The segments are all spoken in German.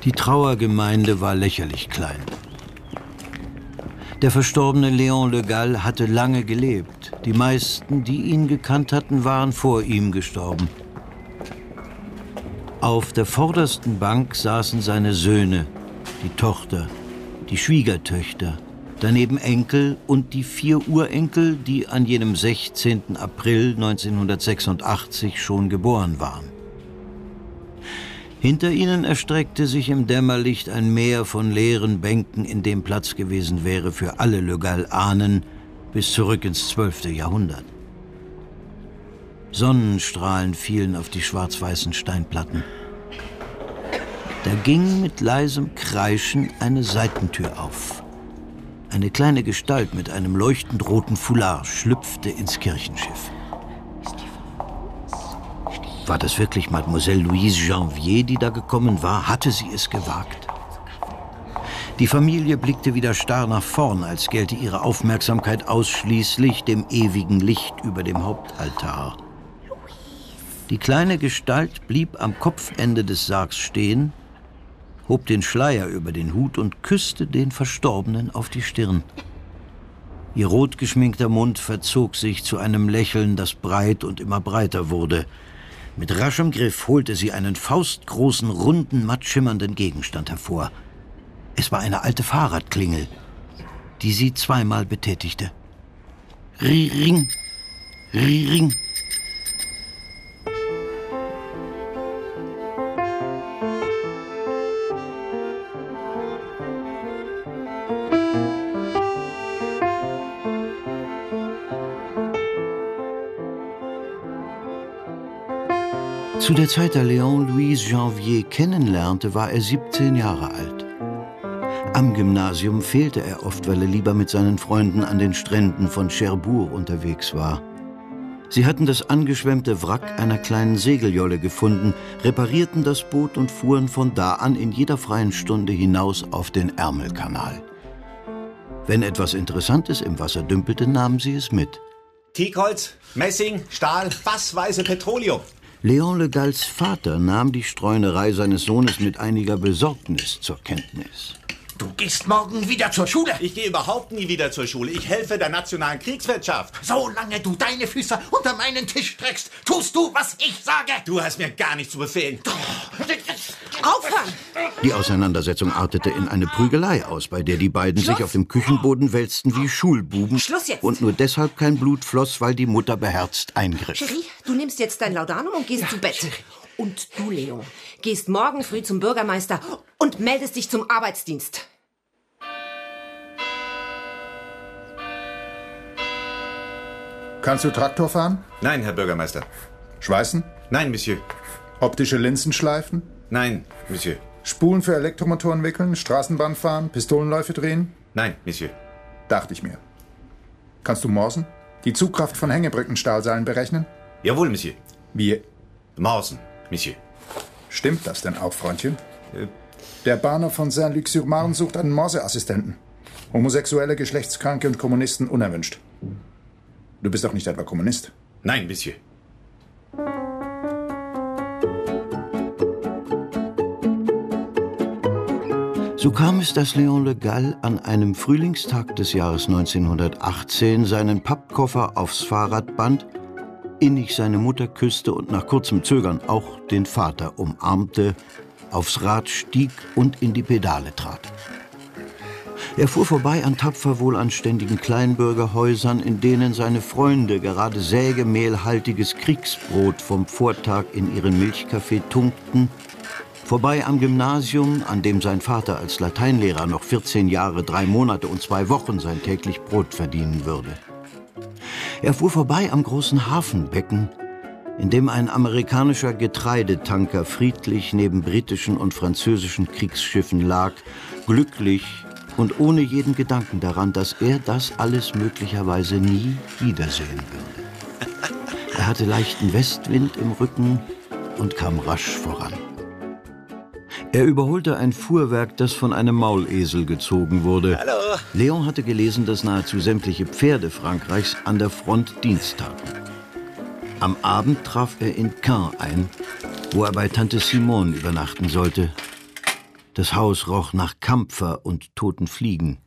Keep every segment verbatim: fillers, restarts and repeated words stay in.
Die Trauergemeinde war lächerlich klein. Der verstorbene Léon Le Gall hatte lange gelebt. Die meisten, die ihn gekannt hatten, waren vor ihm gestorben. Auf der vordersten Bank saßen seine Söhne, die Tochter, die Schwiegertöchter, daneben Enkel und die vier Urenkel, die an jenem sechzehnten April neunzehnhundertsechsundachtzig schon geboren waren. Hinter ihnen erstreckte sich im Dämmerlicht ein Meer von leeren Bänken, in dem Platz gewesen wäre für alle Le Gall-Ahnen bis zurück ins zwölfte Jahrhundert. Sonnenstrahlen fielen auf die schwarz-weißen Steinplatten. Da ging mit leisem Kreischen eine Seitentür auf. Eine kleine Gestalt mit einem leuchtend roten Foulard schlüpfte ins Kirchenschiff. War das wirklich Mademoiselle Louise Janvier, die da gekommen war? Hatte sie es gewagt? Die Familie blickte wieder starr nach vorn, als gelte ihre Aufmerksamkeit ausschließlich dem ewigen Licht über dem Hauptaltar. Die kleine Gestalt blieb am Kopfende des Sargs stehen, hob den Schleier über den Hut und küsste den Verstorbenen auf die Stirn. Ihr rot geschminkter Mund verzog sich zu einem Lächeln, das breit und immer breiter wurde. Mit raschem Griff holte sie einen faustgroßen, runden, matt schimmernden Gegenstand hervor. Es war eine alte Fahrradklingel, die sie zweimal betätigte. Ring, ring. Zu der Zeit, da Léon Louise Janvier kennenlernte, war er siebzehn Jahre alt. Am Gymnasium fehlte er oft, weil er lieber mit seinen Freunden an den Stränden von Cherbourg unterwegs war. Sie hatten das angeschwemmte Wrack einer kleinen Segeljolle gefunden, reparierten das Boot und fuhren von da an in jeder freien Stunde hinaus auf den Ärmelkanal. Wenn etwas Interessantes im Wasser dümpelte, nahmen sie es mit. Teakholz, Messing, Stahl, fassweise Petroleum. Léon Le Galls Vater nahm die Streunerei seines Sohnes mit einiger Besorgnis zur Kenntnis. Du gehst morgen wieder zur Schule? Ich gehe überhaupt nie wieder zur Schule. Ich helfe der nationalen Kriegswirtschaft. Solange du deine Füße unter meinen Tisch streckst, tust du, was ich sage. Du hast mir gar nicht zu befehlen. Aufhören! Die Auseinandersetzung artete in eine Prügelei aus, bei der die beiden Schluss. sich auf dem Küchenboden wälzten wie Schulbuben. Schluss jetzt! Und nur deshalb kein Blut floss, weil die Mutter beherzt eingriff. Cherie, du nimmst jetzt dein Laudanum und gehst ja, zu Bett. Cherie. Und du, Léon, gehst morgen früh zum Bürgermeister und meldest dich zum Arbeitsdienst. Kannst du Traktor fahren? Nein, Herr Bürgermeister. Schweißen? Nein, Monsieur. Optische Linsen schleifen? Nein, Monsieur. Spulen für Elektromotoren wickeln, Straßenbahn fahren, Pistolenläufe drehen? Nein, Monsieur. Dachte ich mir. Kannst du morsen? Die Zugkraft von Hängebrückenstahlseilen berechnen? Jawohl, Monsieur. Wie? Morsen, Monsieur. Stimmt das denn auch, Freundchen? Äh. Der Bahnhof von Saint-Luc-sur-Marne sucht einen Morseassistenten. Homosexuelle, Geschlechtskranke und Kommunisten unerwünscht. Du bist doch nicht etwa Kommunist? Nein, Monsieur. So kam es, dass Léon Le Gall an einem Frühlingstag des Jahres neunzehnhundertachtzehn seinen Pappkoffer aufs Fahrrad band, innig seine Mutter küsste und nach kurzem Zögern auch den Vater umarmte, aufs Rad stieg und in die Pedale trat. Er fuhr vorbei an tapfer wohlanständigen Kleinbürgerhäusern, in denen seine Freunde gerade sägemehlhaltiges Kriegsbrot vom Vortag in ihren Milchkaffee tunkten, vorbei am Gymnasium, an dem sein Vater als Lateinlehrer noch vierzehn Jahre, drei Monate und zwei Wochen sein täglich Brot verdienen würde. Er fuhr vorbei am großen Hafenbecken, in dem ein amerikanischer Getreidetanker friedlich neben britischen und französischen Kriegsschiffen lag, glücklich und ohne jeden Gedanken daran, dass er das alles möglicherweise nie wiedersehen würde. Er hatte leichten Westwind im Rücken und kam rasch voran. Er überholte ein Fuhrwerk, das von einem Maulesel gezogen wurde. Hallo. Léon hatte gelesen, dass nahezu sämtliche Pferde Frankreichs an der Front Dienst taten. Am Abend traf er in Caen ein, wo er bei Tante Simone übernachten sollte. Das Haus roch nach Kampfer und toten Fliegen.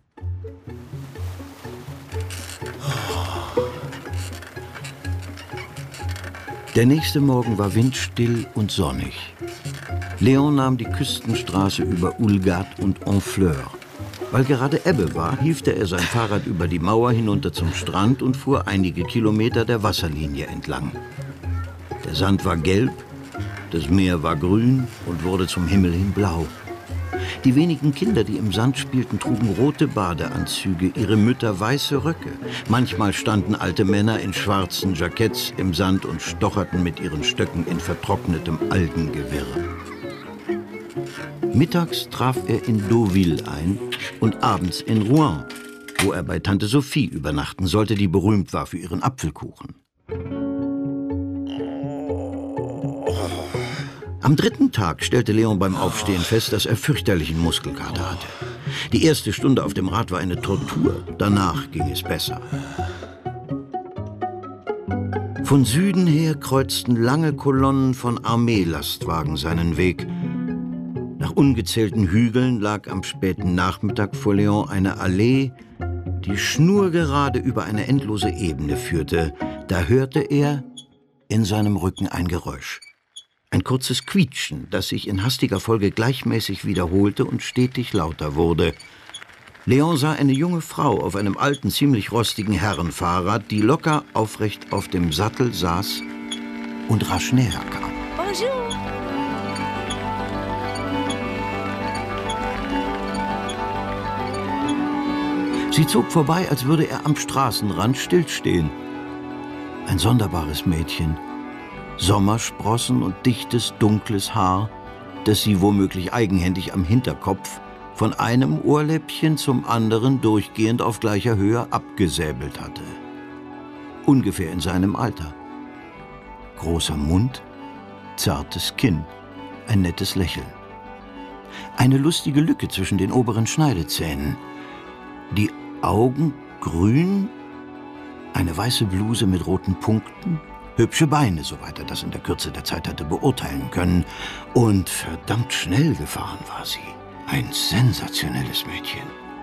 Der nächste Morgen war windstill und sonnig. Léon nahm die Küstenstraße über Oulgat und Honfleur. Weil gerade Ebbe war, hiefte er sein Fahrrad über die Mauer hinunter zum Strand und fuhr einige Kilometer der Wasserlinie entlang. Der Sand war gelb, das Meer war grün und wurde zum Himmel hin blau. Die wenigen Kinder, die im Sand spielten, trugen rote Badeanzüge, ihre Mütter weiße Röcke. Manchmal standen alte Männer in schwarzen Jacketts im Sand und stocherten mit ihren Stöcken in vertrocknetem Algengewirr. Mittags traf er in Deauville ein und abends in Rouen, wo er bei Tante Sophie übernachten sollte, die berühmt war für ihren Apfelkuchen. Am dritten Tag stellte Léon beim Aufstehen fest, dass er fürchterlichen Muskelkater hatte. Die erste Stunde auf dem Rad war eine Tortur, danach ging es besser. Von Süden her kreuzten lange Kolonnen von Armeelastwagen seinen Weg. Nach ungezählten Hügeln lag am späten Nachmittag vor Léon eine Allee, die schnurgerade über eine endlose Ebene führte. Da hörte er in seinem Rücken ein Geräusch. Ein kurzes Quietschen, das sich in hastiger Folge gleichmäßig wiederholte und stetig lauter wurde. Léon sah eine junge Frau auf einem alten, ziemlich rostigen Herrenfahrrad, die locker aufrecht auf dem Sattel saß und rasch näher kam. Bonjour. Sie zog vorbei, als würde er am Straßenrand stillstehen. Ein sonderbares Mädchen. Sommersprossen und dichtes, dunkles Haar, das sie womöglich eigenhändig am Hinterkopf von einem Ohrläppchen zum anderen durchgehend auf gleicher Höhe abgesäbelt hatte. Ungefähr in seinem Alter. Großer Mund, zartes Kinn, ein nettes Lächeln. Eine lustige Lücke zwischen den oberen Schneidezähnen. Die Augen grün, eine weiße Bluse mit roten Punkten, hübsche Beine, soweit er das in der Kürze der Zeit hatte beurteilen können. Und verdammt schnell gefahren war sie. Ein sensationelles Mädchen.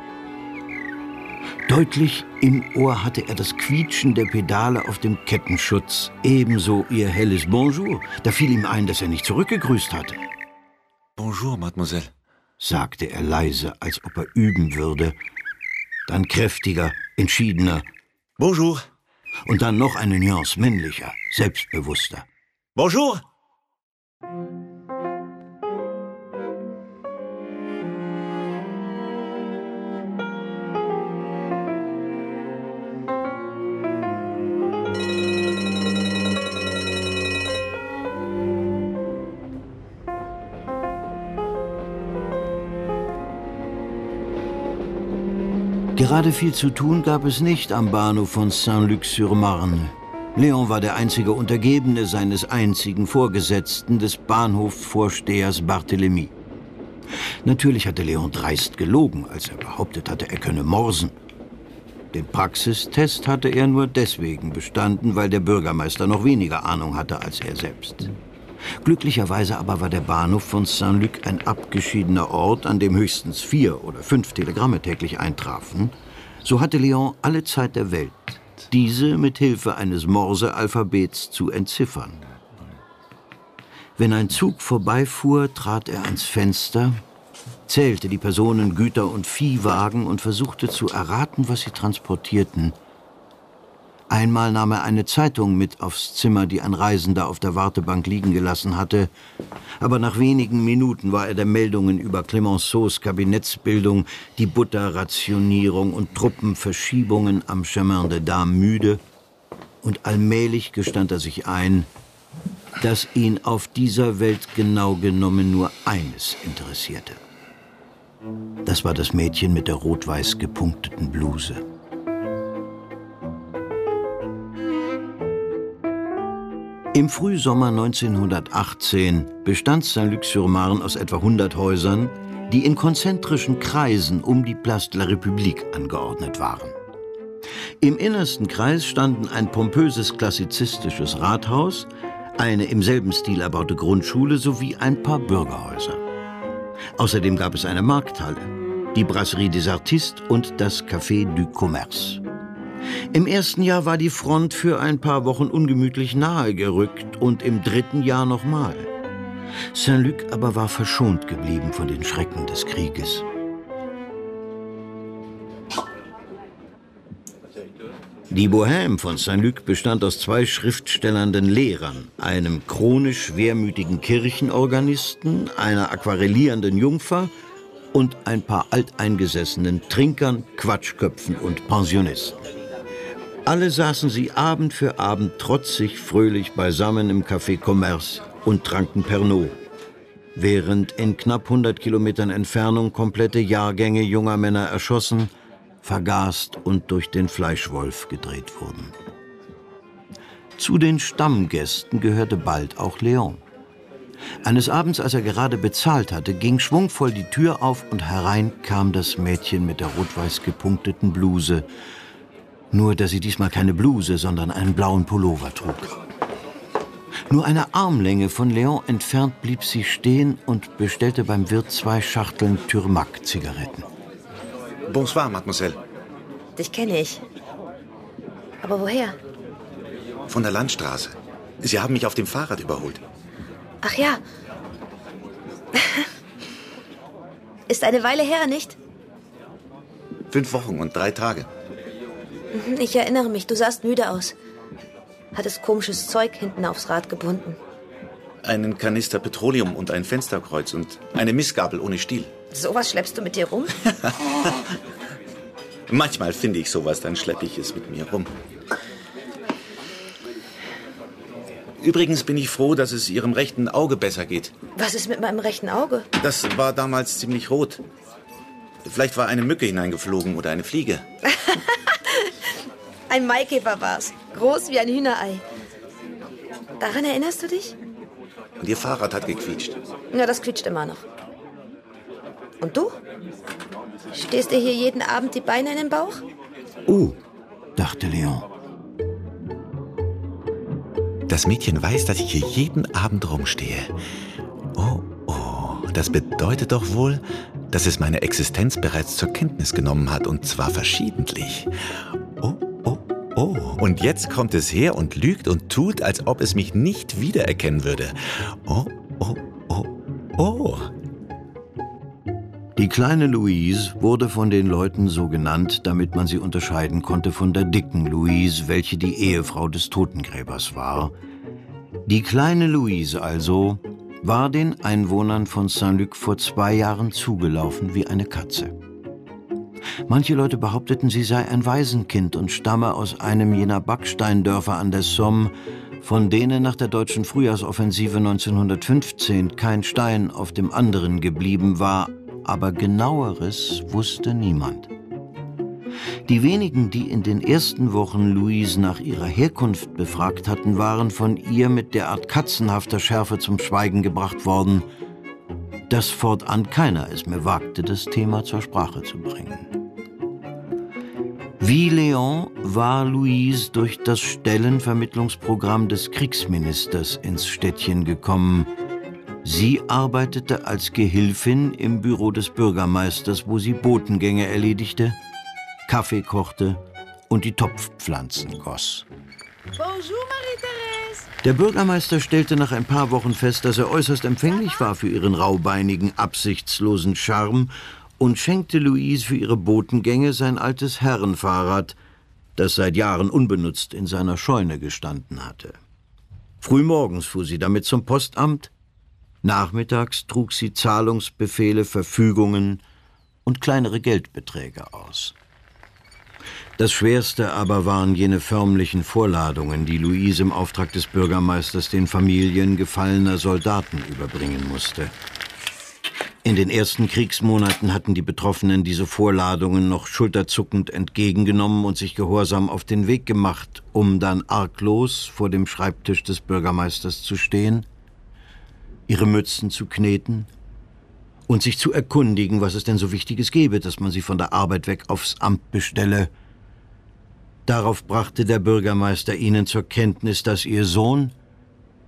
Deutlich im Ohr hatte er das Quietschen der Pedale auf dem Kettenschutz, ebenso ihr helles Bonjour. Da fiel ihm ein, dass er nicht zurückgegrüßt hatte. Bonjour, Mademoiselle, sagte er leise, als ob er üben würde. Dann kräftiger, entschiedener. Bonjour. Und dann noch eine Nuance männlicher, selbstbewusster. Bonjour. Gerade viel zu tun gab es nicht am Bahnhof von Saint-Luc-sur-Marne. Léon war der einzige Untergebene seines einzigen Vorgesetzten, des Bahnhofsvorstehers Barthélemy. Natürlich hatte Léon dreist gelogen, als er behauptet hatte, er könne morsen. Den Praxistest hatte er nur deswegen bestanden, weil der Bürgermeister noch weniger Ahnung hatte als er selbst. Glücklicherweise aber war der Bahnhof von Saint-Luc ein abgeschiedener Ort, an dem höchstens vier oder fünf Telegramme täglich eintrafen. So hatte Léon alle Zeit der Welt, diese mit Hilfe eines Morse-Alphabets zu entziffern. Wenn ein Zug vorbeifuhr, trat er ans Fenster, zählte die Personen, Güter und Viehwagen und versuchte zu erraten, was sie transportierten. Einmal nahm er eine Zeitung mit aufs Zimmer, die ein Reisender auf der Wartebank liegen gelassen hatte. Aber nach wenigen Minuten war er der Meldungen über Clemenceaus Kabinettsbildung, die Butterrationierung und Truppenverschiebungen am Chemin des Dames müde. Und allmählich gestand er sich ein, dass ihn auf dieser Welt genau genommen nur eines interessierte. Das war das Mädchen mit der rot-weiß gepunkteten Bluse. Im Frühsommer neunzehnhundertachtzehn bestand Saint-Luc-sur-Marne aus etwa hundert Häusern, die in konzentrischen Kreisen um die Place de la République angeordnet waren. Im innersten Kreis standen ein pompöses klassizistisches Rathaus, eine im selben Stil erbaute Grundschule sowie ein paar Bürgerhäuser. Außerdem gab es eine Markthalle, die Brasserie des Artistes und das Café du Commerce. Im ersten Jahr war die Front für ein paar Wochen ungemütlich nahe gerückt und im dritten Jahr nochmal. Saint-Luc aber war verschont geblieben von den Schrecken des Krieges. Die Bohème von Saint-Luc bestand aus zwei schriftstellernden Lehrern, einem chronisch schwermütigen Kirchenorganisten, einer aquarellierenden Jungfer und ein paar alteingesessenen Trinkern, Quatschköpfen und Pensionisten. Alle saßen sie Abend für Abend trotzig fröhlich beisammen im Café Commerce und tranken Pernod, während in knapp hundert Kilometern Entfernung komplette Jahrgänge junger Männer erschossen, vergast und durch den Fleischwolf gedreht wurden. Zu den Stammgästen gehörte bald auch Léon. Eines Abends, als er gerade bezahlt hatte, ging schwungvoll die Tür auf und herein kam das Mädchen mit der rot-weiß gepunkteten Bluse. Nur, dass sie diesmal keine Bluse, sondern einen blauen Pullover trug. Nur eine Armlänge von Léon entfernt blieb sie stehen und bestellte beim Wirt zwei Schachteln Turmac-Zigaretten. Bonsoir, Mademoiselle. Dich kenne ich. Aber woher? Von der Landstraße. Sie haben mich auf dem Fahrrad überholt. Ach ja. Ist eine Weile her, nicht? Fünf Wochen und drei Tage. Ich erinnere mich, du sahst müde aus. Hattest komisches Zeug hinten aufs Rad gebunden. Einen Kanister Petroleum und ein Fensterkreuz und eine Missgabel ohne Stiel. Sowas schleppst du mit dir rum? Manchmal finde ich sowas, dann schleppe ich es mit mir rum. Übrigens bin ich froh, dass es Ihrem rechten Auge besser geht. Was ist mit meinem rechten Auge? Das war damals ziemlich rot. Vielleicht war eine Mücke hineingeflogen oder eine Fliege. Ein Maikäfer war's. Groß wie ein Hühnerei. Daran erinnerst du dich? Und Ihr Fahrrad hat gequietscht. Ja, das quietscht immer noch. Und du? Stehst dir hier jeden Abend die Beine in den Bauch? Oh, dachte Léon. Das Mädchen weiß, dass ich hier jeden Abend rumstehe. Oh, oh, das bedeutet doch wohl, dass es meine Existenz bereits zur Kenntnis genommen hat, und zwar verschiedentlich. Oh, oh, oh, und jetzt kommt es her und lügt und tut, als ob es mich nicht wiedererkennen würde. Oh, oh, oh, oh. Die kleine Louise wurde von den Leuten so genannt, damit man sie unterscheiden konnte von der dicken Louise, welche die Ehefrau des Totengräbers war. Die kleine Louise also war den Einwohnern von Saint-Luc vor zwei Jahren zugelaufen wie eine Katze. Manche Leute behaupteten, sie sei ein Waisenkind und stamme aus einem jener Backsteindörfer an der Somme, von denen nach der deutschen Frühjahrsoffensive neunzehnhundertfünfzehn kein Stein auf dem anderen geblieben war, aber Genaueres wusste niemand. Die wenigen, die in den ersten Wochen Louise nach ihrer Herkunft befragt hatten, waren von ihr mit derart katzenhafter Schärfe zum Schweigen gebracht worden, dass fortan keiner es mehr wagte, das Thema zur Sprache zu bringen. Wie Léon war Louise durch das Stellenvermittlungsprogramm des Kriegsministers ins Städtchen gekommen. Sie arbeitete als Gehilfin im Büro des Bürgermeisters, wo sie Botengänge erledigte, Kaffee kochte und die Topfpflanzen goss. Bonjour, Marie-Thérèse. Der Bürgermeister stellte nach ein paar Wochen fest, dass er äußerst empfänglich war für ihren raubeinigen, absichtslosen Charme und schenkte Louise für ihre Botengänge sein altes Herrenfahrrad, das seit Jahren unbenutzt in seiner Scheune gestanden hatte. Frühmorgens fuhr sie damit zum Postamt, nachmittags trug sie Zahlungsbefehle, Verfügungen und kleinere Geldbeträge aus. Das Schwerste aber waren jene förmlichen Vorladungen, die Louise im Auftrag des Bürgermeisters den Familien gefallener Soldaten überbringen musste. In den ersten Kriegsmonaten hatten die Betroffenen diese Vorladungen noch schulterzuckend entgegengenommen und sich gehorsam auf den Weg gemacht, um dann arglos vor dem Schreibtisch des Bürgermeisters zu stehen, ihre Mützen zu kneten und sich zu erkundigen, was es denn so Wichtiges gebe, dass man sie von der Arbeit weg aufs Amt bestelle. Darauf brachte der Bürgermeister ihnen zur Kenntnis, dass ihr Sohn,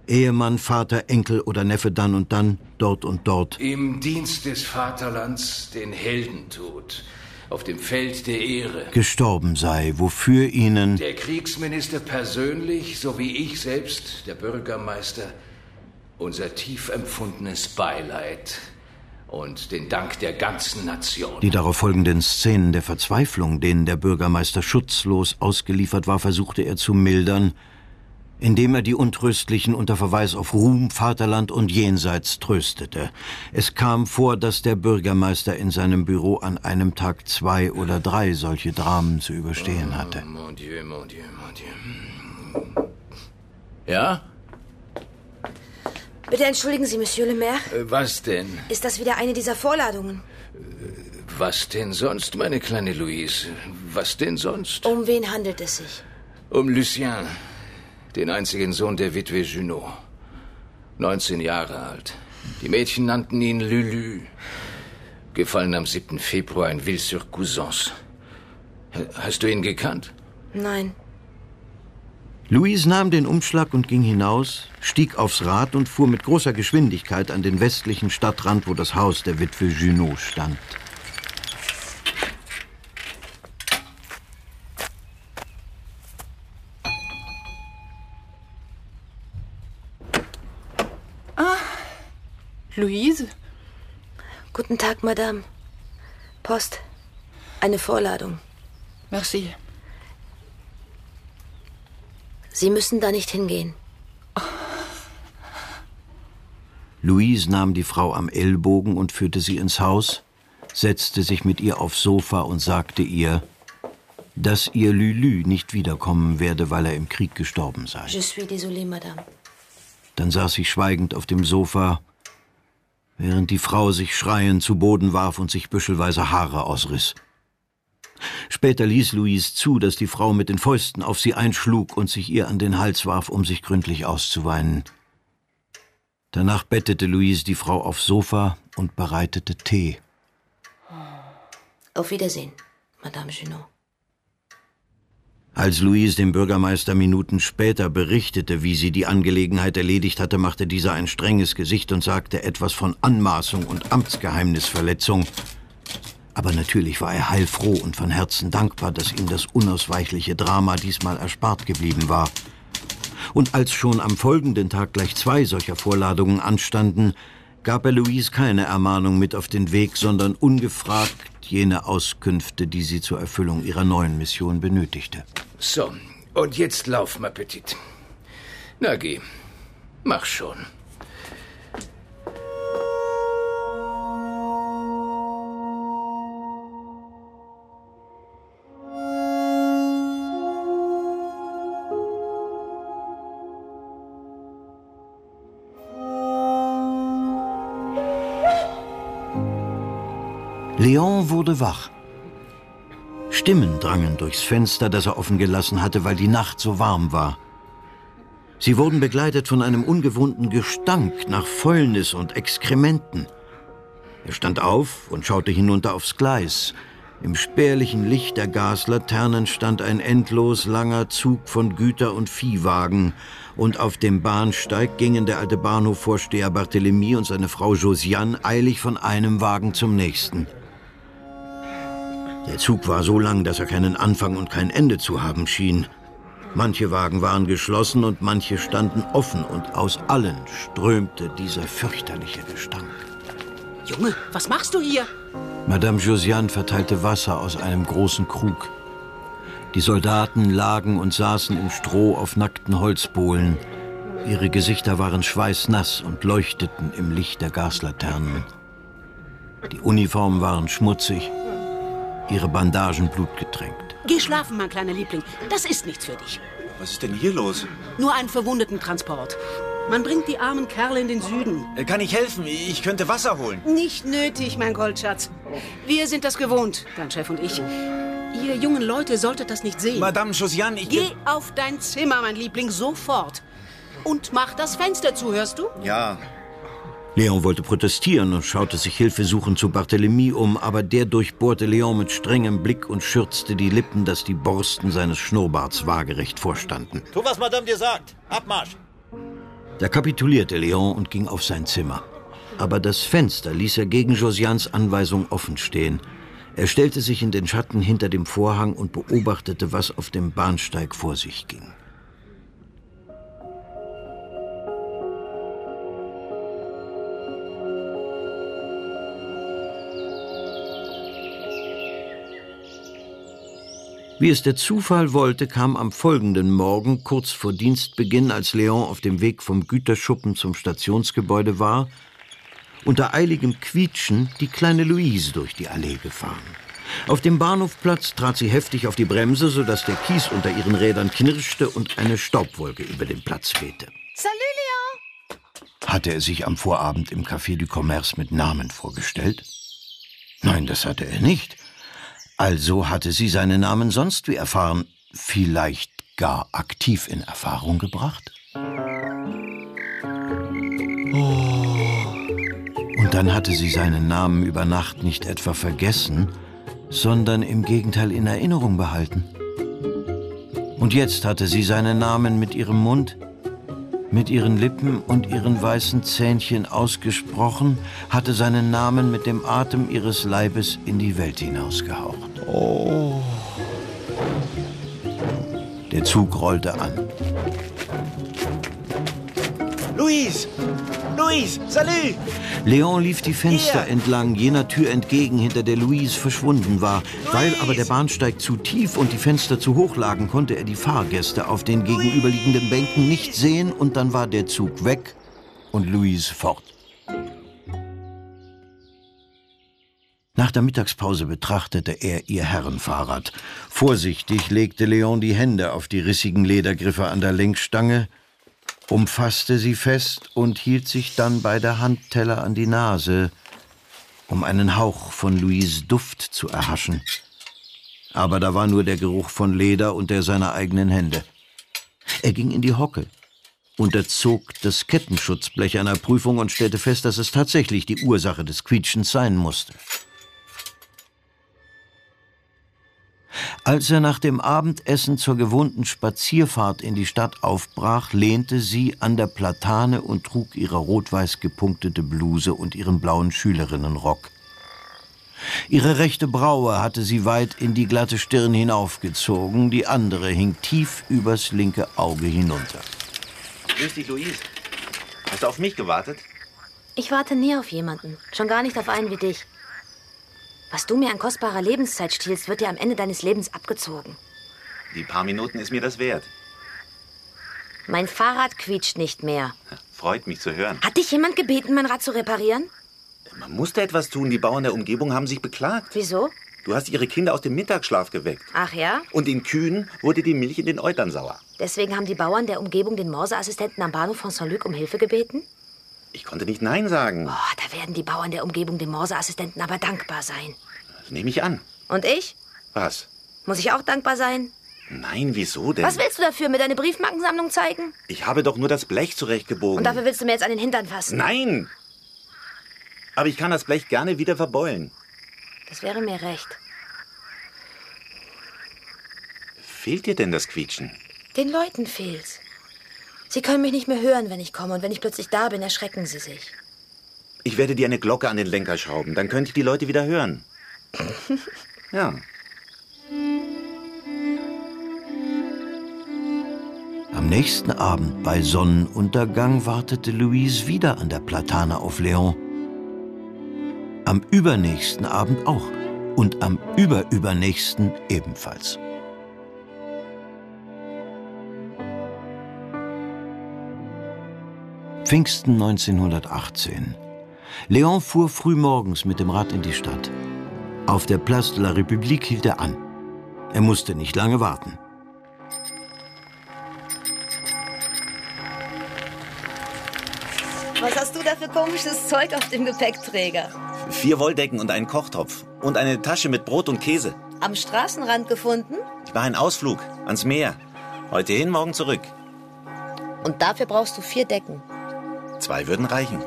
Ehemann, Vater, Enkel oder Neffe dann und dann, dort und dort. Im Dienst des Vaterlands den Heldentod, auf dem Feld der Ehre. Gestorben sei, wofür ihnen der Kriegsminister persönlich, sowie ich selbst, der Bürgermeister, unser tief empfundenes Beileid und den Dank der ganzen Nation. Die darauf folgenden Szenen der Verzweiflung, denen der Bürgermeister schutzlos ausgeliefert war, versuchte er zu mildern, indem er die Untröstlichen unter Verweis auf Ruhm, Vaterland und Jenseits tröstete. Es kam vor, dass der Bürgermeister in seinem Büro an einem Tag zwei oder drei solche Dramen zu überstehen hatte. Oh, mon Dieu, mon Dieu, mon Dieu. Ja? Bitte entschuldigen Sie, Monsieur le Maire. Äh, was denn? Ist das wieder eine dieser Vorladungen? Äh, was denn sonst, meine kleine Louise? Was denn sonst? Um wen handelt es sich? Um Lucien. Den einzigen Sohn der Witwe Junot. neunzehn Jahre alt. Die Mädchen nannten ihn Lulu. Gefallen am siebten Februar in Ville-sur-Couzance. Hast du ihn gekannt? Nein. Louise nahm den Umschlag und ging hinaus, stieg aufs Rad und fuhr mit großer Geschwindigkeit an den westlichen Stadtrand, wo das Haus der Witwe Junot stand. Louise? Guten Tag, Madame. Post. Eine Vorladung. Merci. Sie müssen da nicht hingehen. Louise nahm die Frau am Ellbogen und führte sie ins Haus, setzte sich mit ihr aufs Sofa und sagte ihr, dass ihr Lulu nicht wiederkommen werde, weil er im Krieg gestorben sei. Je suis désolée, Madame. Dann saß sie schweigend auf dem Sofa, während die Frau sich schreiend zu Boden warf und sich büschelweise Haare ausriss. Später ließ Louise zu, dass die Frau mit den Fäusten auf sie einschlug und sich ihr an den Hals warf, um sich gründlich auszuweinen. Danach bettete Louise die Frau aufs Sofa und bereitete Tee. Auf Wiedersehen, Madame Junot. Als Louise dem Bürgermeister Minuten später berichtete, wie sie die Angelegenheit erledigt hatte, machte dieser ein strenges Gesicht und sagte etwas von Anmaßung und Amtsgeheimnisverletzung. Aber natürlich war er heilfroh und von Herzen dankbar, dass ihm das unausweichliche Drama diesmal erspart geblieben war. Und als schon am folgenden Tag gleich zwei solcher Vorladungen anstanden, gab er Louise keine Ermahnung mit auf den Weg, sondern ungefragt jene Auskünfte, die sie zur Erfüllung ihrer neuen Mission benötigte. So, und jetzt lauf, ma Petite. Na geh, mach schon. Léon wurde wach. Stimmen drangen durchs Fenster, das er offen gelassen hatte, weil die Nacht so warm war. Sie wurden begleitet von einem ungewohnten Gestank nach Fäulnis und Exkrementen. Er stand auf und schaute hinunter aufs Gleis. Im spärlichen Licht der Gaslaternen stand ein endlos langer Zug von Güter- und Viehwagen, und auf dem Bahnsteig gingen der alte Bahnhofvorsteher Barthélemy und seine Frau Josiane eilig von einem Wagen zum nächsten. Der Zug war so lang, dass er keinen Anfang und kein Ende zu haben schien. Manche Wagen waren geschlossen und manche standen offen, und aus allen strömte dieser fürchterliche Gestank. Junge, was machst du hier? Madame Josiane verteilte Wasser aus einem großen Krug. Die Soldaten lagen und saßen im Stroh auf nackten Holzbohlen. Ihre Gesichter waren schweißnass und leuchteten im Licht der Gaslaternen. Die Uniformen waren schmutzig, ihre Bandagen blutgetränkt. Geh schlafen, mein kleiner Liebling. Das ist nichts für dich. Was ist denn hier los? Nur ein Verwundetentransport. Man bringt die armen Kerle in den Süden. Kann ich helfen? Ich könnte Wasser holen. Nicht nötig, mein Goldschatz. Wir sind das gewohnt, dein Chef und ich. Ihr jungen Leute solltet das nicht sehen. Madame Josiane, ich... Geh auf dein Zimmer, mein Liebling, sofort. Und mach das Fenster zu, hörst du? Ja. Léon wollte protestieren und schaute sich hilfesuchend zu Barthélemy um, aber der durchbohrte Léon mit strengem Blick und schürzte die Lippen, dass die Borsten seines Schnurrbarts waagerecht vorstanden. Tu, was Madame dir sagt. Abmarsch! Da kapitulierte Léon und ging auf sein Zimmer. Aber das Fenster ließ er gegen Josianes Anweisung offen stehen. Er stellte sich in den Schatten hinter dem Vorhang und beobachtete, was auf dem Bahnsteig vor sich ging. Wie es der Zufall wollte, kam am folgenden Morgen, kurz vor Dienstbeginn, als Léon auf dem Weg vom Güterschuppen zum Stationsgebäude war, unter eiligem Quietschen die kleine Louise durch die Allee gefahren. Auf dem Bahnhofplatz trat sie heftig auf die Bremse, sodass der Kies unter ihren Rädern knirschte und eine Staubwolke über den Platz wehte. Salut, Léon! Hatte er sich am Vorabend im Café du Commerce mit Namen vorgestellt? Nein, das hatte er nicht. Also hatte sie seinen Namen sonst wie erfahren, vielleicht gar aktiv in Erfahrung gebracht? Oh. Und dann hatte sie seinen Namen über Nacht nicht etwa vergessen, sondern im Gegenteil in Erinnerung behalten. Und jetzt hatte sie seinen Namen mit ihrem Mund, mit ihren Lippen und ihren weißen Zähnchen ausgesprochen, hatte seinen Namen mit dem Atem ihres Leibes in die Welt hinausgehaucht. Oh. Der Zug rollte an. Louise! Louise! Salut! Léon lief die Fenster Hier. entlang, jener Tür entgegen, hinter der Louise verschwunden war. Louise. Weil aber der Bahnsteig zu tief und die Fenster zu hoch lagen, konnte er die Fahrgäste auf den gegenüberliegenden Bänken nicht sehen, und dann war der Zug weg und Louise fort. Nach der Mittagspause betrachtete er ihr Herrenfahrrad. Vorsichtig legte Léon die Hände auf die rissigen Ledergriffe an der Lenkstange, umfasste sie fest und hielt sich dann beide Handteller an die Nase, um einen Hauch von Louise' Duft zu erhaschen. Aber da war nur der Geruch von Leder und der seiner eigenen Hände. Er ging in die Hocke, unterzog das Kettenschutzblech einer Prüfung und stellte fest, dass es tatsächlich die Ursache des Quietschens sein musste. Als er nach dem Abendessen zur gewohnten Spazierfahrt in die Stadt aufbrach, lehnte sie an der Platane und trug ihre rot-weiß gepunktete Bluse und ihren blauen Schülerinnenrock. Ihre rechte Braue hatte sie weit in die glatte Stirn hinaufgezogen, die andere hing tief übers linke Auge hinunter. Grüß dich, Louise. Hast du auf mich gewartet? Ich warte nie auf jemanden, schon gar nicht auf einen wie dich. Was du mir an kostbarer Lebenszeit stiehlst, wird dir am Ende deines Lebens abgezogen. Die paar Minuten ist mir das wert. Mein Fahrrad quietscht nicht mehr. Freut mich zu hören. Hat dich jemand gebeten, mein Rad zu reparieren? Man musste etwas tun. Die Bauern der Umgebung haben sich beklagt. Wieso? Du hast ihre Kinder aus dem Mittagsschlaf geweckt. Ach ja? Und den Kühen wurde die Milch in den Eutern sauer. Deswegen haben die Bauern der Umgebung den Morseassistenten am Bahnhof von Saint-Luc um Hilfe gebeten? Ich konnte nicht Nein sagen. Oh, da werden die Bauern der Umgebung dem Morseassistenten aber dankbar sein. Das nehme ich an. Und ich? Was? Muss ich auch dankbar sein? Nein, wieso denn? Was willst du dafür, mir deine Briefmarkensammlung zeigen? Ich habe doch nur das Blech zurechtgebogen. Und dafür willst du mir jetzt an den Hintern fassen? Nein! Aber ich kann das Blech gerne wieder verbeulen. Das wäre mir recht. Fehlt dir denn das Quietschen? Den Leuten fehlt's. Sie können mich nicht mehr hören, wenn ich komme. Und wenn ich plötzlich da bin, erschrecken sie sich. Ich werde dir eine Glocke an den Lenker schrauben. Dann könnte ich die Leute wieder hören. Ja. Am nächsten Abend bei Sonnenuntergang wartete Louise wieder an der Platane auf Léon. Am übernächsten Abend auch. Und am überübernächsten ebenfalls. Pfingsten neunzehnhundertachtzehn. Léon fuhr frühmorgens mit dem Rad in die Stadt. Auf der Place de la République hielt er an. Er musste nicht lange warten. Was hast du da für komisches Zeug auf dem Gepäckträger? Vier Wolldecken und einen Kochtopf. Und eine Tasche mit Brot und Käse. Am Straßenrand gefunden? Ich mache einen Ausflug ans Meer. Heute hin, morgen zurück. Und dafür brauchst du vier Decken. Zwei würden reichen.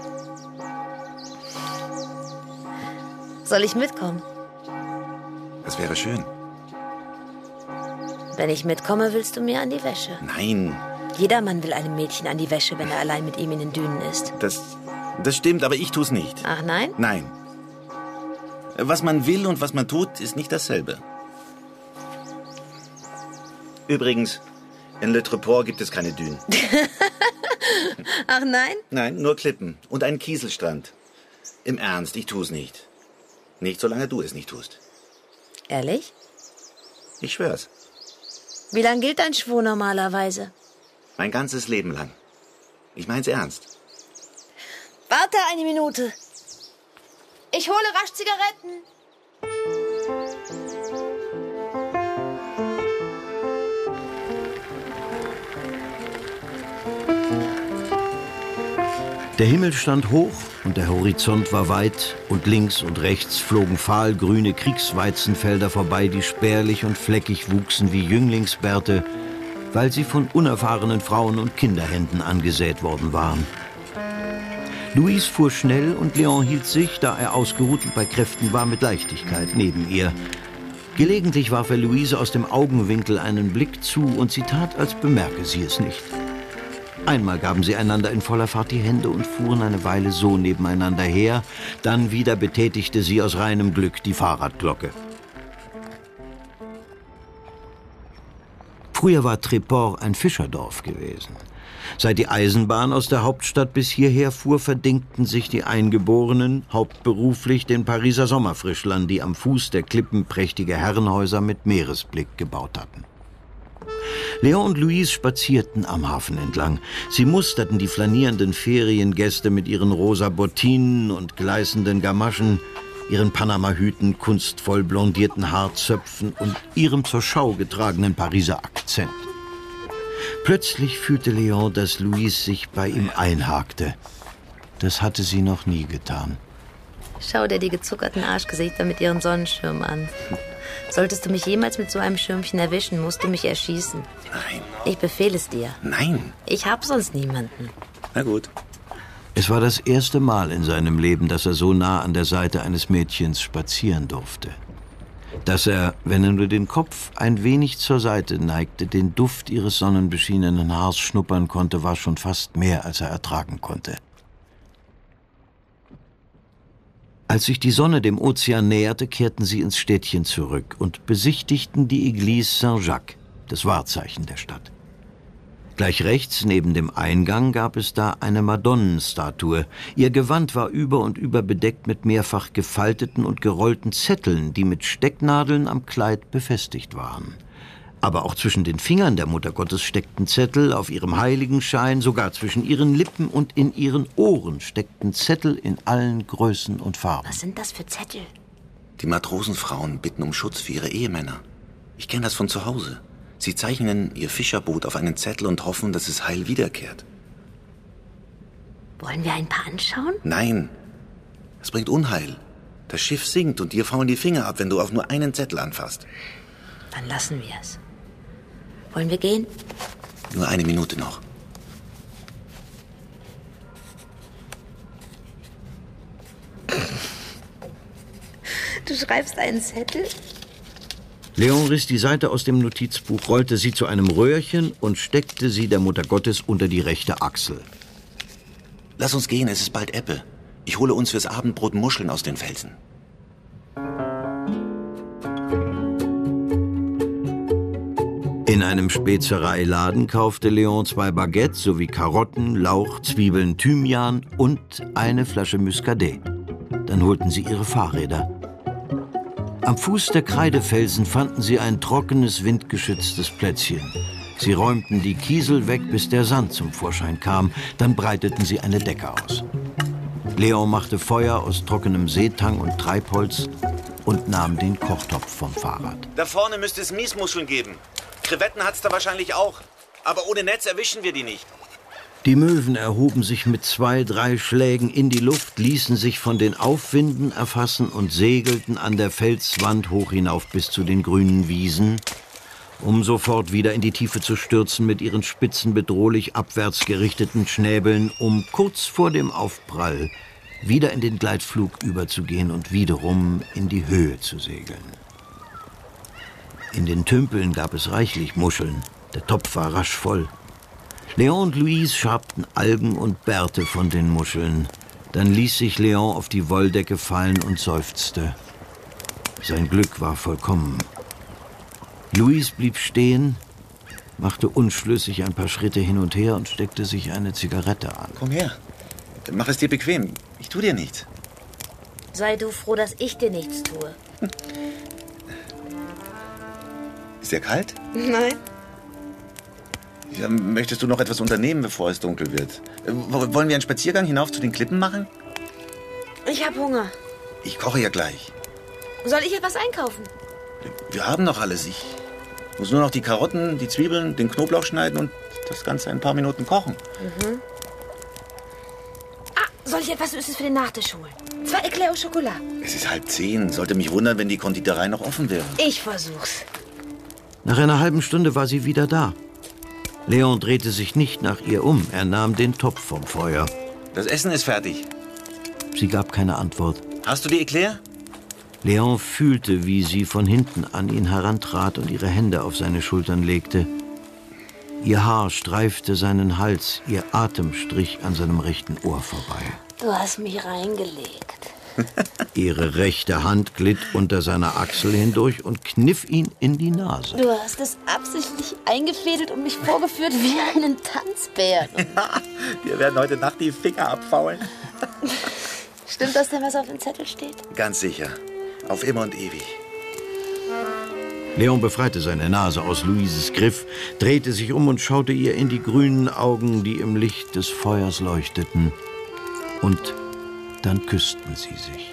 Soll ich mitkommen? Das wäre schön. Wenn ich mitkomme, willst du mir an die Wäsche. Nein, Jeder Mann will einem Mädchen an die Wäsche, wenn er allein mit ihm in den Dünen ist. Das, das stimmt, aber ich tu's nicht. Ach nein? Nein. Was man will und was man tut, ist nicht dasselbe. Übrigens, in Le Treport gibt es keine Dünen. Ach nein? Nein, nur Klippen und einen Kieselstrand. Im Ernst, ich tu's nicht. Nicht, solange du es nicht tust. Ehrlich? Ich schwör's. Wie lang gilt dein Schwur normalerweise? Mein ganzes Leben lang. Ich mein's ernst. Warte eine Minute. Ich hole rasch Zigaretten. Der Himmel stand hoch und der Horizont war weit und links und rechts flogen fahlgrüne Kriegsweizenfelder vorbei, die spärlich und fleckig wuchsen wie Jünglingsbärte, weil sie von unerfahrenen Frauen und Kinderhänden angesät worden waren. Louise fuhr schnell und Léon hielt sich, da er ausgeruht und bei Kräften war, mit Leichtigkeit neben ihr. Gelegentlich warf er Louise aus dem Augenwinkel einen Blick zu und sie tat, als bemerke sie es nicht. Einmal gaben sie einander in voller Fahrt die Hände und fuhren eine Weile so nebeneinander her. Dann wieder betätigte sie aus reinem Glück die Fahrradglocke. Früher war Tréport ein Fischerdorf gewesen. Seit die Eisenbahn aus der Hauptstadt bis hierher fuhr, verdingten sich die Eingeborenen hauptberuflich den Pariser Sommerfrischlern, die am Fuß der Klippen prächtige Herrenhäuser mit Meeresblick gebaut hatten. Léon und Louise spazierten am Hafen entlang. Sie musterten die flanierenden Feriengäste mit ihren rosa Bottinen und gleißenden Gamaschen, ihren Panamahüten, kunstvoll blondierten Haarzöpfen und ihrem zur Schau getragenen Pariser Akzent. Plötzlich fühlte Léon, dass Louise sich bei ihm einhakte. Das hatte sie noch nie getan. Schau dir die gezuckerten Arschgesichter mit ihren Sonnenschirmen an. Solltest du mich jemals mit so einem Schirmchen erwischen, musst du mich erschießen. Nein. Ich befehle es dir. Nein. Ich hab sonst niemanden. Na gut. Es war das erste Mal in seinem Leben, dass er so nah an der Seite eines Mädchens spazieren durfte. Dass er, wenn er nur den Kopf ein wenig zur Seite neigte, den Duft ihres sonnenbeschienenen Haars schnuppern konnte, war schon fast mehr, als er ertragen konnte. Als sich die Sonne dem Ozean näherte, kehrten sie ins Städtchen zurück und besichtigten die Église Saint-Jacques, das Wahrzeichen der Stadt. Gleich rechts neben dem Eingang gab es da eine Madonnenstatue. Ihr Gewand war über und über bedeckt mit mehrfach gefalteten und gerollten Zetteln, die mit Stecknadeln am Kleid befestigt waren. Aber auch zwischen den Fingern der Muttergottes steckten Zettel, auf ihrem Heiligenschein, sogar zwischen ihren Lippen und in ihren Ohren steckten Zettel in allen Größen und Farben. Was sind das für Zettel? Die Matrosenfrauen bitten um Schutz für ihre Ehemänner. Ich kenne das von zu Hause. Sie zeichnen ihr Fischerboot auf einen Zettel und hoffen, dass es heil wiederkehrt. Wollen wir ein paar anschauen? Nein, es bringt Unheil. Das Schiff sinkt und dir faulen die Finger ab, wenn du auf nur einen Zettel anfasst. Dann lassen wir es. Wollen wir gehen? Nur eine Minute noch. Du schreibst einen Zettel? Léon riss die Seite aus dem Notizbuch, rollte sie zu einem Röhrchen und steckte sie der Mutter Gottes unter die rechte Achsel. Lass uns gehen, es ist bald Ebbe. Ich hole uns fürs Abendbrot Muscheln aus den Felsen. In einem Spezereiladen kaufte Léon zwei Baguettes sowie Karotten, Lauch, Zwiebeln, Thymian und eine Flasche Muscadet. Dann holten sie ihre Fahrräder. Am Fuß der Kreidefelsen fanden sie ein trockenes, windgeschütztes Plätzchen. Sie räumten die Kiesel weg, bis der Sand zum Vorschein kam. Dann breiteten sie eine Decke aus. Léon machte Feuer aus trockenem Seetang und Treibholz und nahm den Kochtopf vom Fahrrad. Da vorne müsste es Miesmuscheln geben. Krevetten hat's da wahrscheinlich auch. Aber ohne Netz erwischen wir die nicht. Die Möwen erhoben sich mit zwei, drei Schlägen in die Luft, ließen sich von den Aufwinden erfassen und segelten an der Felswand hoch hinauf bis zu den grünen Wiesen, um sofort wieder in die Tiefe zu stürzen mit ihren spitzen, bedrohlich abwärts gerichteten Schnäbeln, um kurz vor dem Aufprall wieder in den Gleitflug überzugehen und wiederum in die Höhe zu segeln. In den Tümpeln gab es reichlich Muscheln. Der Topf war rasch voll. Léon und Louise schabten Algen und Bärte von den Muscheln. Dann ließ sich Léon auf die Wolldecke fallen und seufzte. Sein Glück war vollkommen. Louise blieb stehen, machte unschlüssig ein paar Schritte hin und her und steckte sich eine Zigarette an. Komm her, mach es dir bequem. Ich tu dir nichts. Sei du froh, dass ich dir nichts tue. Ist dir kalt? Nein. Ja, möchtest du noch etwas unternehmen, bevor es dunkel wird? Äh, wollen wir einen Spaziergang hinauf zu den Klippen machen? Ich hab Hunger. Ich koche ja gleich. Soll ich etwas einkaufen? Wir haben noch alles. Ich muss nur noch die Karotten, die Zwiebeln, den Knoblauch schneiden und das Ganze ein paar Minuten kochen. Mhm. Ah, soll ich etwas Süßes für den Nachtisch holen? Zwei Eclair au Chocolat. Es ist halb zehn. Sollte mich wundern, wenn die Konditorei noch offen wäre. Ich versuch's. Nach einer halben Stunde war sie wieder da. Léon drehte sich nicht nach ihr um. Er nahm den Topf vom Feuer. Das Essen ist fertig. Sie gab keine Antwort. Hast du die Eclair? Léon fühlte, wie sie von hinten an ihn herantrat und ihre Hände auf seine Schultern legte. Ihr Haar streifte seinen Hals, ihr Atem strich an seinem rechten Ohr vorbei. Du hast mich reingelegt. Ihre rechte Hand glitt unter seiner Achsel hindurch und kniff ihn in die Nase. Du hast es absichtlich eingefädelt und mich vorgeführt wie einen Tanzbären. Ja, wir werden heute Nacht die Finger abfaulen. Stimmt das denn, was auf dem Zettel steht? Ganz sicher. Auf immer und ewig. Léon befreite seine Nase aus Louises Griff, drehte sich um und schaute ihr in die grünen Augen, die im Licht des Feuers leuchteten. Und dann küssten sie sich.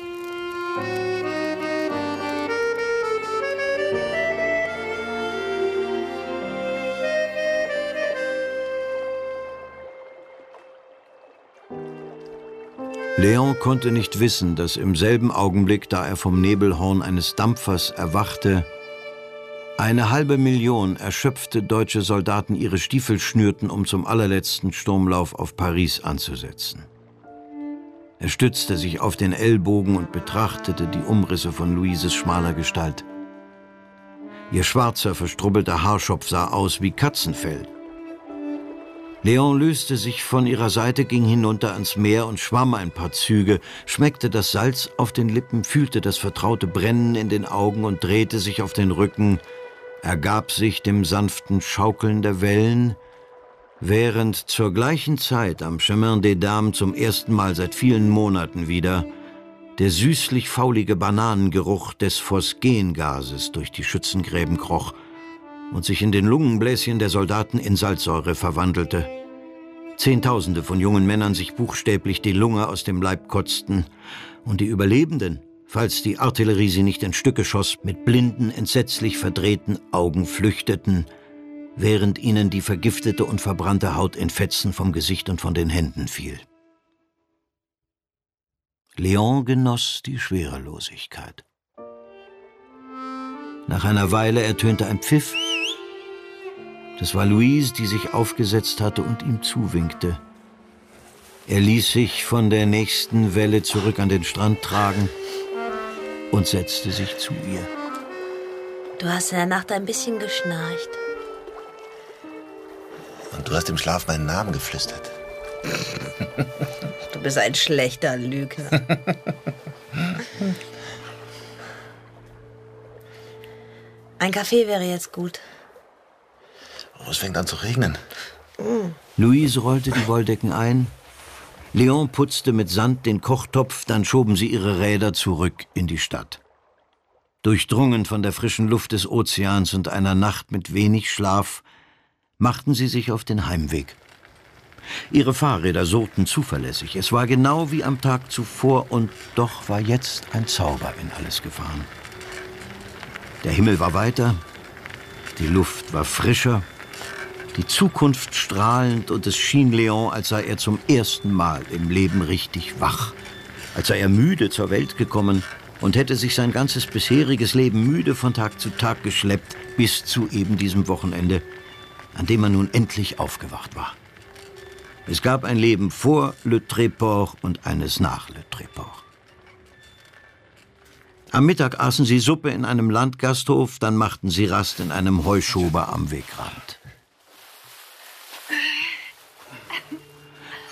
Léon konnte nicht wissen, dass im selben Augenblick, da er vom Nebelhorn eines Dampfers erwachte, eine halbe Million erschöpfte deutsche Soldaten ihre Stiefel schnürten, um zum allerletzten Sturmlauf auf Paris anzusetzen. Er stützte sich auf den Ellbogen und betrachtete die Umrisse von Louises schmaler Gestalt. Ihr schwarzer, verstrubbelter Haarschopf sah aus wie Katzenfell. Léon löste sich von ihrer Seite, ging hinunter ans Meer und schwamm ein paar Züge, schmeckte das Salz auf den Lippen, fühlte das vertraute Brennen in den Augen und drehte sich auf den Rücken, ergab sich dem sanften Schaukeln der Wellen, während zur gleichen Zeit am Chemin des Dames zum ersten Mal seit vielen Monaten wieder der süßlich-faulige Bananengeruch des Phosgengases durch die Schützengräben kroch und sich in den Lungenbläschen der Soldaten in Salzsäure verwandelte. Zehntausende von jungen Männern sich buchstäblich die Lunge aus dem Leib kotzten und die Überlebenden, falls die Artillerie sie nicht in Stücke schoss, mit blinden, entsetzlich verdrehten Augen flüchteten, während ihnen die vergiftete und verbrannte Haut in Fetzen vom Gesicht und von den Händen fiel. Léon genoss die Schwerelosigkeit. Nach einer Weile ertönte ein Pfiff. Das war Louise, die sich aufgesetzt hatte und ihm zuwinkte. Er ließ sich von der nächsten Welle zurück an den Strand tragen und setzte sich zu ihr. Du hast in der Nacht ein bisschen geschnarcht. Und du hast im Schlaf meinen Namen geflüstert. Du bist ein schlechter Lügner. Ein Kaffee wäre jetzt gut. Oh, es fängt an zu regnen. Mm. Louise rollte die Wolldecken ein. Léon putzte mit Sand den Kochtopf, dann schoben sie ihre Räder zurück in die Stadt. Durchdrungen von der frischen Luft des Ozeans und einer Nacht mit wenig Schlaf, machten sie sich auf den Heimweg. Ihre Fahrräder surrten zuverlässig. Es war genau wie am Tag zuvor und doch war jetzt ein Zauber in alles gefahren. Der Himmel war weiter, die Luft war frischer, die Zukunft strahlend und es schien Léon, als sei er zum ersten Mal im Leben richtig wach, als sei er müde zur Welt gekommen und hätte sich sein ganzes bisheriges Leben müde von Tag zu Tag geschleppt, bis zu eben diesem Wochenende, an dem er nun endlich aufgewacht war. Es gab ein Leben vor Le Tréport und eines nach Le Tréport. Am Mittag aßen sie Suppe in einem Landgasthof, dann machten sie Rast in einem Heuschober am Wegrand.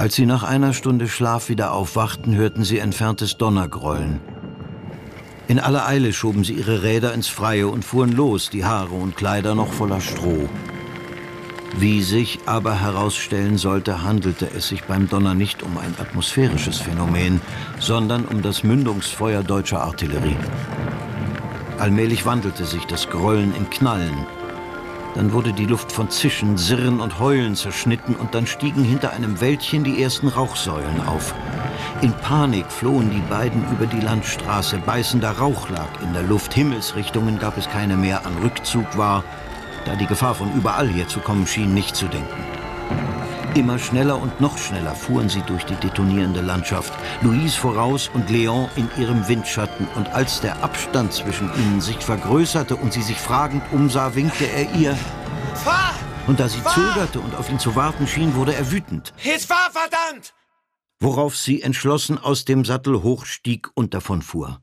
Als sie nach einer Stunde Schlaf wieder aufwachten, hörten sie entferntes Donnergrollen. In aller Eile schoben sie ihre Räder ins Freie und fuhren los, die Haare und Kleider noch voller Stroh. Wie sich aber herausstellen sollte, handelte es sich beim Donner nicht um ein atmosphärisches Phänomen, sondern um das Mündungsfeuer deutscher Artillerie. Allmählich wandelte sich das Grollen in Knallen. Dann wurde die Luft von Zischen, Sirren und Heulen zerschnitten und dann stiegen hinter einem Wäldchen die ersten Rauchsäulen auf. In Panik flohen die beiden über die Landstraße. Beißender Rauch lag in der Luft. Himmelsrichtungen gab es keine mehr. An Rückzug war, da die Gefahr von überall herzukommen schien, nicht zu denken. Immer schneller und noch schneller fuhren sie durch die detonierende Landschaft. Louise voraus und Léon in ihrem Windschatten. Und als der Abstand zwischen ihnen sich vergrößerte und sie sich fragend umsah, winkte er ihr. Fahr! Und da sie fahr! zögerte und auf ihn zu warten schien, wurde er wütend. Jetzt fahr, verdammt! Worauf sie entschlossen aus dem Sattel hochstieg und davonfuhr.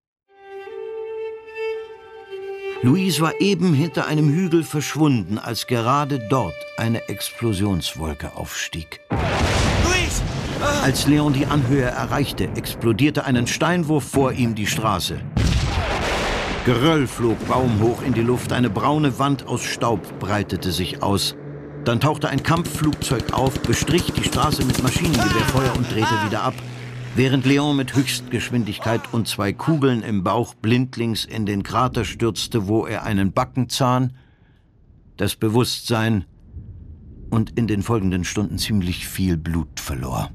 Louise war eben hinter einem Hügel verschwunden, als gerade dort eine Explosionswolke aufstieg. Louise! Ah! Als Léon die Anhöhe erreichte, explodierte einen Steinwurf vor ihm die Straße. Geröll flog baumhoch in die Luft, eine braune Wand aus Staub breitete sich aus. Dann tauchte ein Kampfflugzeug auf, bestrich die Straße mit Maschinengewehrfeuer und drehte wieder ab, während Léon mit Höchstgeschwindigkeit und zwei Kugeln im Bauch blindlings in den Krater stürzte, wo er einen Backenzahn, das Bewusstsein und in den folgenden Stunden ziemlich viel Blut verlor.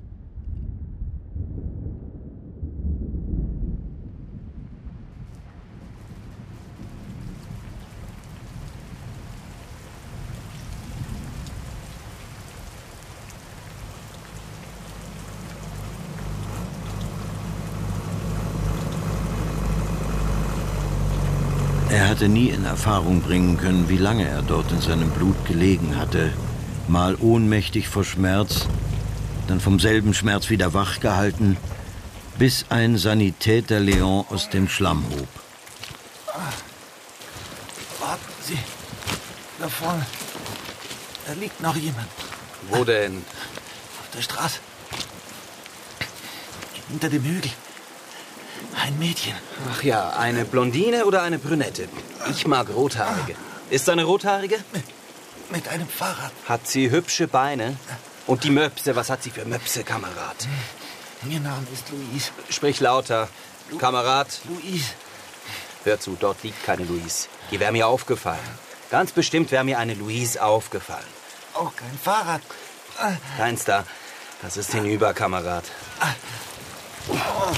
Er hatte nie in Erfahrung bringen können, wie lange er dort in seinem Blut gelegen hatte. Mal ohnmächtig vor Schmerz, dann vom selben Schmerz wieder wachgehalten, bis ein Sanitäter Léon aus dem Schlamm hob. Warten Sie, da vorne, da liegt noch jemand. Wo denn? Auf der Straße. Hinter dem Hügel. Ein Mädchen. Ach ja, eine Blondine oder eine Brünette? Ich mag Rothaarige. Ist eine Rothaarige? Mit, mit einem Fahrrad. Hat sie hübsche Beine? Und die Möpse, was hat sie für Möpse, Kamerad? Ihr Name ist Louise. Sprich lauter. Lu Kamerad. Louise. Hör zu, dort liegt keine Louise. Die wäre mir aufgefallen. Ganz bestimmt wäre mir eine Louise aufgefallen. Auch kein Fahrrad. Keins da. Das ist hinüber, Kamerad. Oh.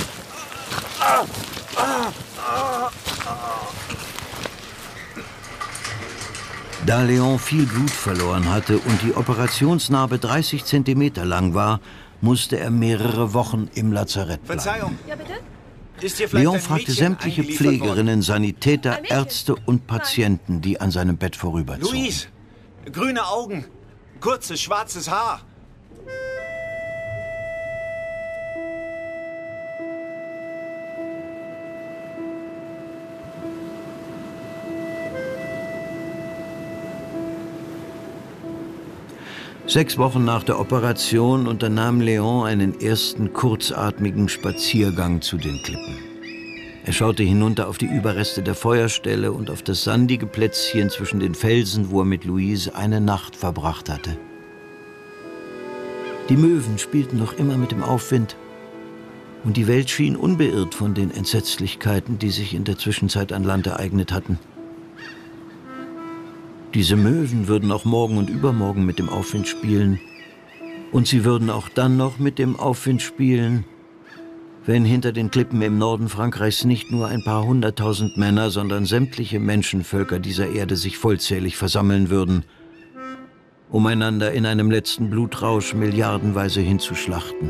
Da Léon viel Blut verloren hatte und die Operationsnarbe dreißig Zentimeter lang war, musste er mehrere Wochen im Lazarett bleiben. Verzeihung. Ja, bitte? Ist hier vielleicht Léon ein fragte Mädchen sämtliche eingeliefert Pflegerinnen, worden? Sanitäter, Ärzte und Patienten, die an seinem Bett vorüberzogen. Louise, grüne Augen, kurzes schwarzes Haar. Sechs Wochen nach der Operation unternahm Léon einen ersten kurzatmigen Spaziergang zu den Klippen. Er schaute hinunter auf die Überreste der Feuerstelle und auf das sandige Plätzchen zwischen den Felsen, wo er mit Louise eine Nacht verbracht hatte. Die Möwen spielten noch immer mit dem Aufwind und die Welt schien unbeirrt von den Entsetzlichkeiten, die sich in der Zwischenzeit an Land ereignet hatten. Diese Möwen würden auch morgen und übermorgen mit dem Aufwind spielen. Und sie würden auch dann noch mit dem Aufwind spielen, wenn hinter den Klippen im Norden Frankreichs nicht nur ein paar hunderttausend Männer, sondern sämtliche Menschenvölker dieser Erde sich vollzählig versammeln würden, um einander in einem letzten Blutrausch milliardenweise hinzuschlachten.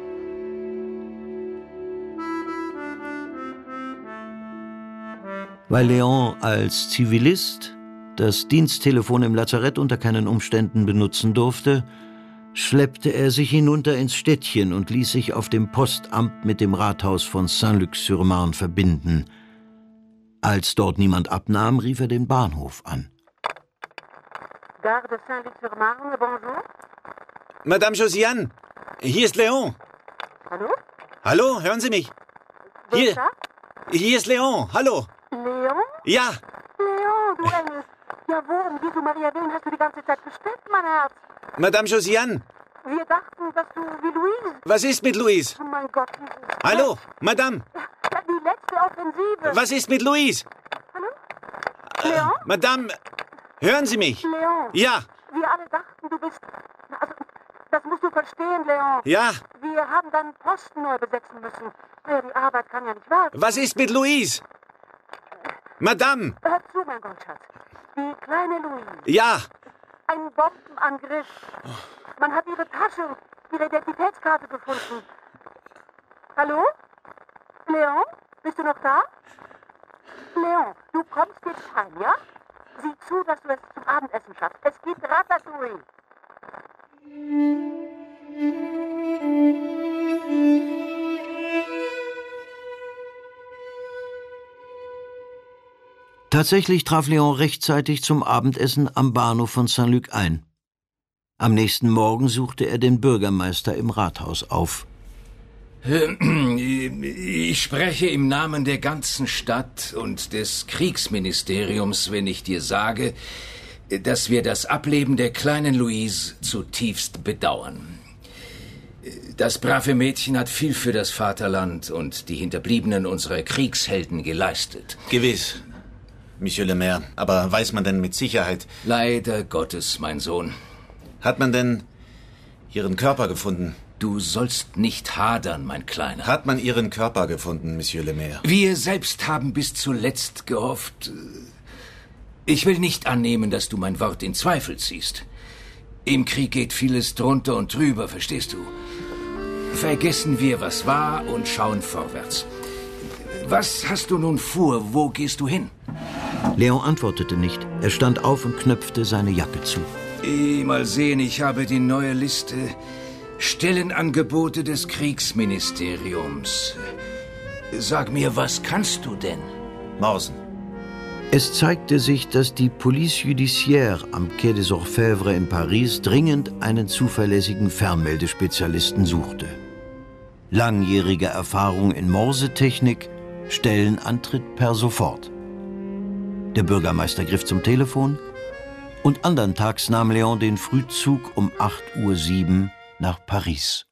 Weil Léon als Zivilist das Diensttelefon im Lazarett unter keinen Umständen benutzen durfte, schleppte er sich hinunter ins Städtchen und ließ sich auf dem Postamt mit dem Rathaus von Saint-Luc-sur-Marne verbinden. Als dort niemand abnahm, rief er den Bahnhof an. Gare de Saint-Luc-sur-Marne, bonjour. Madame Josiane, Hier ist Leon. Hallo? Hallo, hören Sie mich? Wer Hier, ist da? hier ist Leon. Hallo. Leon? Ja. Leon, du Engel. Ja, wo um Jesu Maria willen hast du die ganze Zeit gesteckt, mein Herz? Madame Josiane, Wir dachten, dass du wie Louise... was ist mit Louise? Oh mein Gott. Hallo, Madame, Ja, die letzte Offensive. was ist mit Louise? Hallo? Leon? Madame, hören Sie mich? Leon. Ja, Wir alle dachten, du bist... Also, das musst du verstehen, Leon. ja. Wir haben deinen Posten neu besetzen müssen. Ja, die Arbeit kann ja nicht warten. Was ist mit Louise? Madame, Hör zu, mein Goldschatz. Die kleine Louise. ja. Ein Bombenangriff. Man hat ihre Tasche, ihre Identitätskarte gefunden. Hallo? Leon? Bist du noch da? Leon, du kommst jetzt heim, ja? Sieh zu, dass du es zum Abendessen schaffst. Es gibt Ratatouille. Tatsächlich traf Leon rechtzeitig zum Abendessen am Bahnhof von Saint-Luc ein. Am nächsten Morgen suchte er den Bürgermeister im Rathaus auf. Ich spreche im Namen der ganzen Stadt und des Kriegsministeriums, wenn ich dir sage, dass wir das Ableben der kleinen Louise zutiefst bedauern. Das brave Mädchen hat viel für das Vaterland und die Hinterbliebenen unserer Kriegshelden geleistet. Gewiss, Monsieur le Maire. Aber weiß man denn mit Sicherheit... Leider Gottes, mein Sohn. Hat man denn ihren Körper gefunden? Du sollst nicht hadern, mein Kleiner. Hat man ihren Körper gefunden, Monsieur le Maire? Wir selbst haben bis zuletzt gehofft... Ich will nicht annehmen, dass du mein Wort in Zweifel ziehst. Im Krieg geht vieles drunter und drüber, verstehst du? Vergessen wir, was war, und schauen vorwärts. Was hast du nun vor? Wo gehst du hin? Leon antwortete nicht. Er stand auf und knöpfte seine Jacke zu. Eh, mal sehen, ich habe die neue Liste. Stellenangebote des Kriegsministeriums. Sag mir, was kannst du denn? Morsen. Es zeigte sich, dass die Police Judiciaire am Quai des Orfèvres in Paris dringend einen zuverlässigen Fernmeldespezialisten suchte. Langjährige Erfahrung in Morsetechnik, Stellenantritt per sofort. Der Bürgermeister griff zum Telefon und andern Tags nahm Leon den Frühzug um acht Uhr sieben nach Paris.